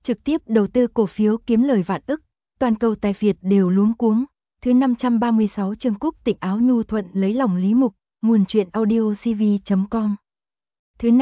trực tiếp đầu tư cổ phiếu kiếm lời vạn ức, toàn cầu tài phiệt đều luống cuống. Thứ 536 chương Cúc Tịnh áo nhu thuận lấy lòng Lý Mục, nguồn truyện audio cv.com. Thứ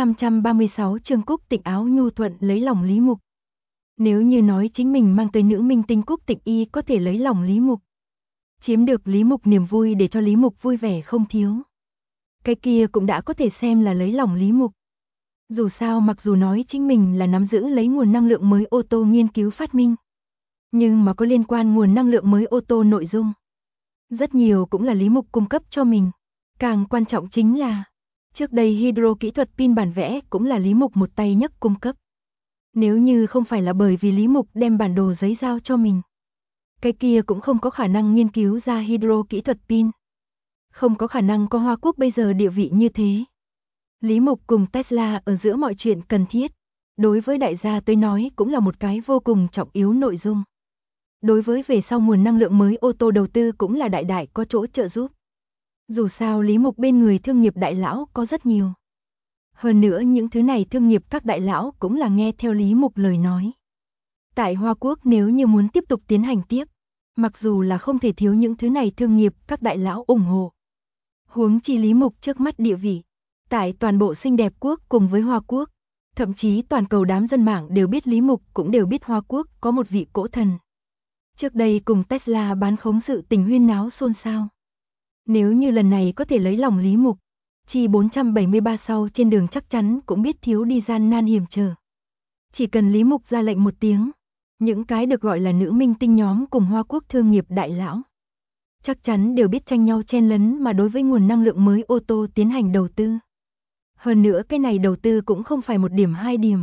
536 chương Cúc Tịnh áo nhu thuận lấy lòng Lý Mục. Nếu như nói chính mình mang tới nữ minh tinh Cúc Tịnh Y có thể lấy lòng Lý Mục, chiếm được Lý Mục niềm vui để cho Lý Mục vui vẻ không thiếu, cái kia cũng đã có thể xem là lấy lòng Lý Mục. Dù sao mặc dù nói chính mình là nắm giữ lấy nguồn năng lượng mới ô tô nghiên cứu phát minh, nhưng mà có liên quan nguồn năng lượng mới ô tô nội dung, rất nhiều cũng là Lý Mục cung cấp cho mình. Càng quan trọng chính là, trước đây hydro kỹ thuật pin bản vẽ cũng là Lý Mục một tay nhất cung cấp. Nếu như không phải là bởi vì Lý Mục đem bản đồ giấy giao cho mình, cái kia cũng không có khả năng nghiên cứu ra hydro kỹ thuật pin. Không có khả năng có Hoa Quốc bây giờ địa vị như thế. Lý Mục cùng Tesla ở giữa mọi chuyện cần thiết, đối với đại gia tới nói cũng là một cái vô cùng trọng yếu nội dung. Đối với về sau nguồn năng lượng mới ô tô đầu tư cũng là đại đại có chỗ trợ giúp. Dù sao Lý Mục bên người thương nghiệp đại lão có rất nhiều. Hơn nữa những thứ này thương nghiệp các đại lão cũng là nghe theo Lý Mục lời nói. Tại Hoa Quốc nếu như muốn tiếp tục tiến hành tiếp, mặc dù là không thể thiếu những thứ này thương nghiệp các đại lão ủng hộ. Huống chi Lý Mục trước mắt địa vị, tại toàn bộ xinh đẹp quốc cùng với Hoa Quốc, thậm chí toàn cầu đám dân mạng đều biết Lý Mục cũng đều biết Hoa Quốc có một vị cỗ thần. Trước đây cùng Tesla bán khống sự tình huyên náo xôn xao. Nếu như lần này có thể lấy lòng Lý Mục, chi 473 sau trên đường chắc chắn cũng biết thiếu đi gian nan hiểm trở. Chỉ cần Lý Mục ra lệnh một tiếng, những cái được gọi là nữ minh tinh nhóm cùng Hoa Quốc thương nghiệp đại lão, chắc chắn đều biết tranh nhau chen lấn mà đối với nguồn năng lượng mới ô tô tiến hành đầu tư. Hơn nữa cái này đầu tư cũng không phải một điểm hai điểm.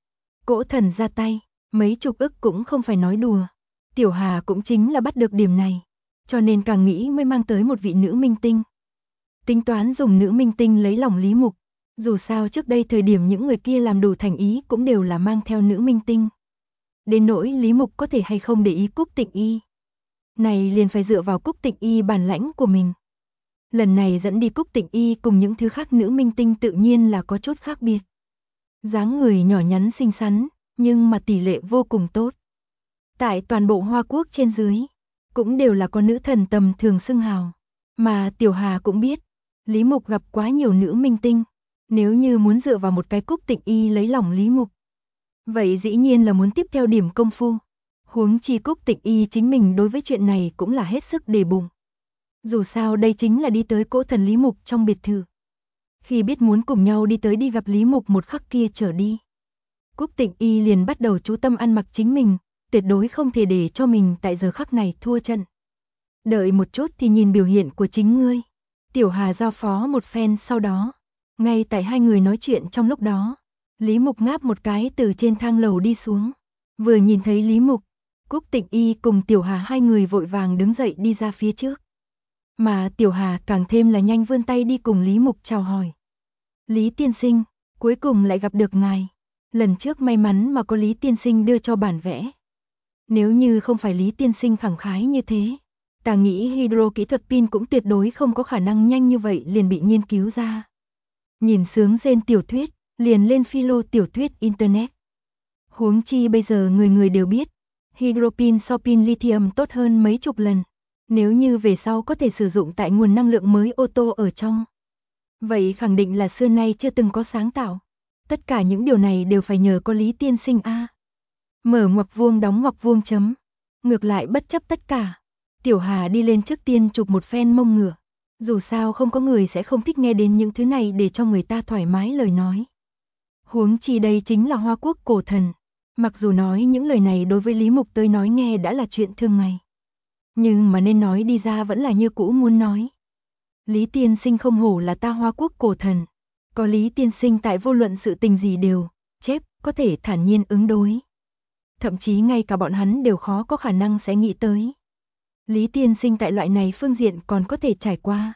Cỗ thần ra tay, mấy chục ức cũng không phải nói đùa. Tiểu Hà cũng chính là bắt được điểm này, cho nên càng nghĩ mới mang tới một vị nữ minh tinh. Tính toán dùng nữ minh tinh lấy lòng Lý Mục, dù sao trước đây thời điểm những người kia làm đủ thành ý cũng đều là mang theo nữ minh tinh. Đến nỗi Lý Mục có thể hay không để ý Cúc Tịnh Y, này liền phải dựa vào Cúc Tịnh Y bản lãnh của mình. Lần này dẫn đi Cúc Tịnh Y cùng những thứ khác nữ minh tinh tự nhiên là có chút khác biệt. Dáng người nhỏ nhắn xinh xắn, nhưng mà tỷ lệ vô cùng tốt. Tại toàn bộ Hoa Quốc trên dưới, cũng đều là có nữ thần tầm thường xưng hào. Mà Tiểu Hà cũng biết, Lý Mục gặp quá nhiều nữ minh tinh. Nếu như muốn dựa vào một cái Cúc Tịnh Y lấy lòng Lý Mục, vậy dĩ nhiên là muốn tiếp theo điểm công phu. Huống chi Cúc Tịnh Y chính mình đối với chuyện này cũng là hết sức đề bụng. Dù sao đây chính là đi tới cỗ thần Lý Mục trong biệt thự. Khi biết muốn cùng nhau đi tới đi gặp Lý Mục một khắc kia trở đi, Cúc Tịnh Y liền bắt đầu chú tâm ăn mặc chính mình, tuyệt đối không thể để cho mình tại giờ khắc này thua trận. Đợi một chút thì nhìn biểu hiện của chính ngươi. Tiểu Hà giao phó một phen sau đó, ngay tại hai người nói chuyện trong lúc đó, Lý Mục ngáp một cái từ trên thang lầu đi xuống. Vừa nhìn thấy Lý Mục, Cúc Tịnh Y cùng Tiểu Hà hai người vội vàng đứng dậy đi ra phía trước. Mà Tiểu Hà càng thêm là nhanh vươn tay đi cùng Lý Mục chào hỏi. Lý tiên sinh, cuối cùng lại gặp được ngài. Lần trước may mắn mà có Lý tiên sinh đưa cho bản vẽ. Nếu như không phải Lý tiên sinh khẳng khái như thế, ta nghĩ hydro kỹ thuật pin cũng tuyệt đối không có khả năng nhanh như vậy liền bị nghiên cứu ra. Nhìn sướng rên tiểu thuyết, liền lên philo tiểu thuyết internet. Huống chi bây giờ người người đều biết, hydro pin so pin lithium tốt hơn mấy chục lần. Nếu như về sau có thể sử dụng tại nguồn năng lượng mới ô tô ở trong, vậy khẳng định là xưa nay chưa từng có sáng tạo. Tất cả những điều này đều phải nhờ có Lý tiên sinh a. Mở ngoặc vuông đóng ngoặc vuông chấm. Ngược lại bất chấp tất cả, Tiểu Hà đi lên trước tiên chụp một phen mông ngựa. Dù sao không có người sẽ không thích nghe đến những thứ này để cho người ta thoải mái lời nói. Huống chi đây chính là Hoa Quốc cổ thần. Mặc dù nói những lời này đối với Lý Mục tới nói nghe đã là chuyện thường ngày, nhưng mà nên nói đi ra vẫn là như cũ muốn nói. Lý tiên sinh không hổ là ta Hoa Quốc cổ thần. Có Lý tiên sinh tại vô luận sự tình gì đều, có thể thản nhiên ứng đối. Thậm chí ngay cả bọn hắn đều khó có khả năng sẽ nghĩ tới. Lý tiên sinh tại loại này phương diện còn có thể trải qua.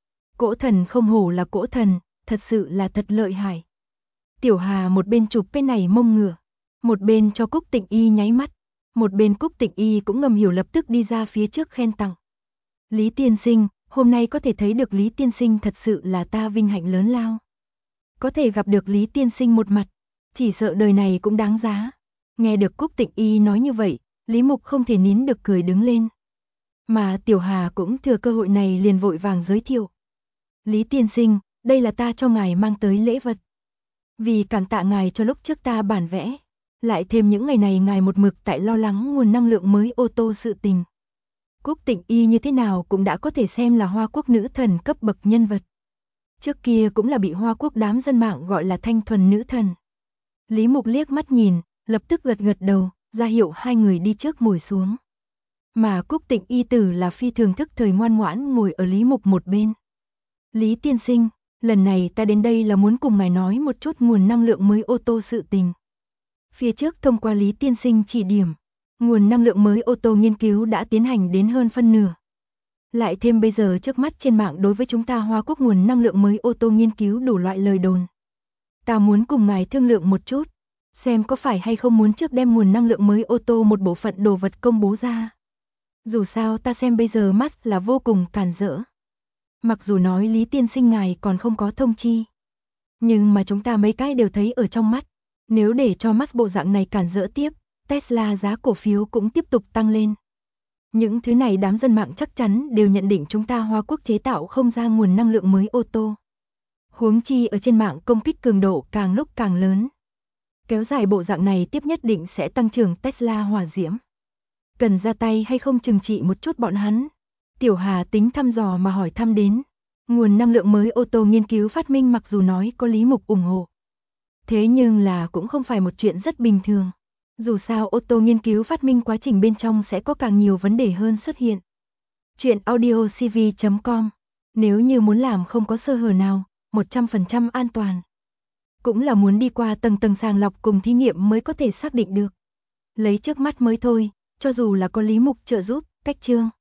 Cỗ thần không hổ là cỗ thần, thật sự là thật lợi hại. Tiểu Hà một bên chụp bên này mông ngựa, một bên cho Cúc Tịnh Y nháy mắt, một bên Cúc Tịnh Y cũng ngầm hiểu lập tức đi ra phía trước khen tặng. Lý tiên sinh, hôm nay có thể thấy được Lý tiên sinh thật sự là ta vinh hạnh lớn lao. Có thể gặp được Lý tiên sinh một mặt, chỉ sợ đời này cũng đáng giá. Nghe được Cúc Tịnh Y nói như vậy, Lý Mục không thể nín được cười đứng lên. Mà Tiểu Hà cũng thừa cơ hội này liền vội vàng giới thiệu. Lý tiên sinh, đây là ta cho ngài mang tới lễ vật. Vì cảm tạ ngài cho lúc trước ta bản vẽ, lại thêm những ngày này ngài một mực tại lo lắng nguồn năng lượng mới ô tô sự tình. Cúc Tịnh Y như thế nào cũng đã có thể xem là Hoa Quốc nữ thần cấp bậc nhân vật. Trước kia cũng là bị Hoa Quốc đám dân mạng gọi là thanh thuần nữ thần. Lý Mục liếc mắt nhìn, lập tức gật gật đầu, ra hiệu hai người đi trước ngồi xuống. Mà Cúc Tịnh Y tử là phi thường thức thời ngoan ngoãn ngồi ở Lý Mục một bên. Lý tiên sinh, lần này ta đến đây là muốn cùng ngài nói một chút nguồn năng lượng mới ô tô sự tình. Phía trước thông qua Lý tiên sinh chỉ điểm, nguồn năng lượng mới ô tô nghiên cứu đã tiến hành đến hơn phân nửa. Lại thêm bây giờ trước mắt trên mạng đối với chúng ta Hoa Quốc nguồn năng lượng mới ô tô nghiên cứu đủ loại lời đồn. Ta muốn cùng ngài thương lượng một chút, xem có phải hay không muốn trước đem nguồn năng lượng mới ô tô một bộ phận đồ vật công bố ra. Dù sao ta xem bây giờ Musk là vô cùng càn rỡ. Mặc dù nói Lý tiên sinh ngài còn không có thông chi, nhưng mà chúng ta mấy cái đều thấy ở trong mắt. Nếu để cho Musk bộ dạng này càn rỡ tiếp, Tesla giá cổ phiếu cũng tiếp tục tăng lên. Những thứ này đám dân mạng chắc chắn đều nhận định chúng ta Hoa Quốc chế tạo không ra nguồn năng lượng mới ô tô. Huống chi ở trên mạng công kích cường độ càng lúc càng lớn. Kéo dài bộ dạng này tiếp nhất định sẽ tăng trưởng Tesla hỏa diễm. Cần ra tay hay không trừng trị một chút bọn hắn? Tiểu Hà tính thăm dò mà hỏi thăm đến. Nguồn năng lượng mới ô tô nghiên cứu phát minh mặc dù nói có Lý Mục ủng hộ. Thế nhưng là cũng không phải một chuyện rất bình thường. Dù sao ô tô nghiên cứu phát minh quá trình bên trong sẽ có càng nhiều vấn đề hơn xuất hiện. Chuyện audiocv.com. Nếu như muốn làm không có sơ hở nào, 100% an toàn. Cũng là muốn đi qua tầng tầng sàng lọc cùng thí nghiệm mới có thể xác định được. Lấy trước mắt mới thôi, cho dù là có Lý Mục trợ giúp, cách chương.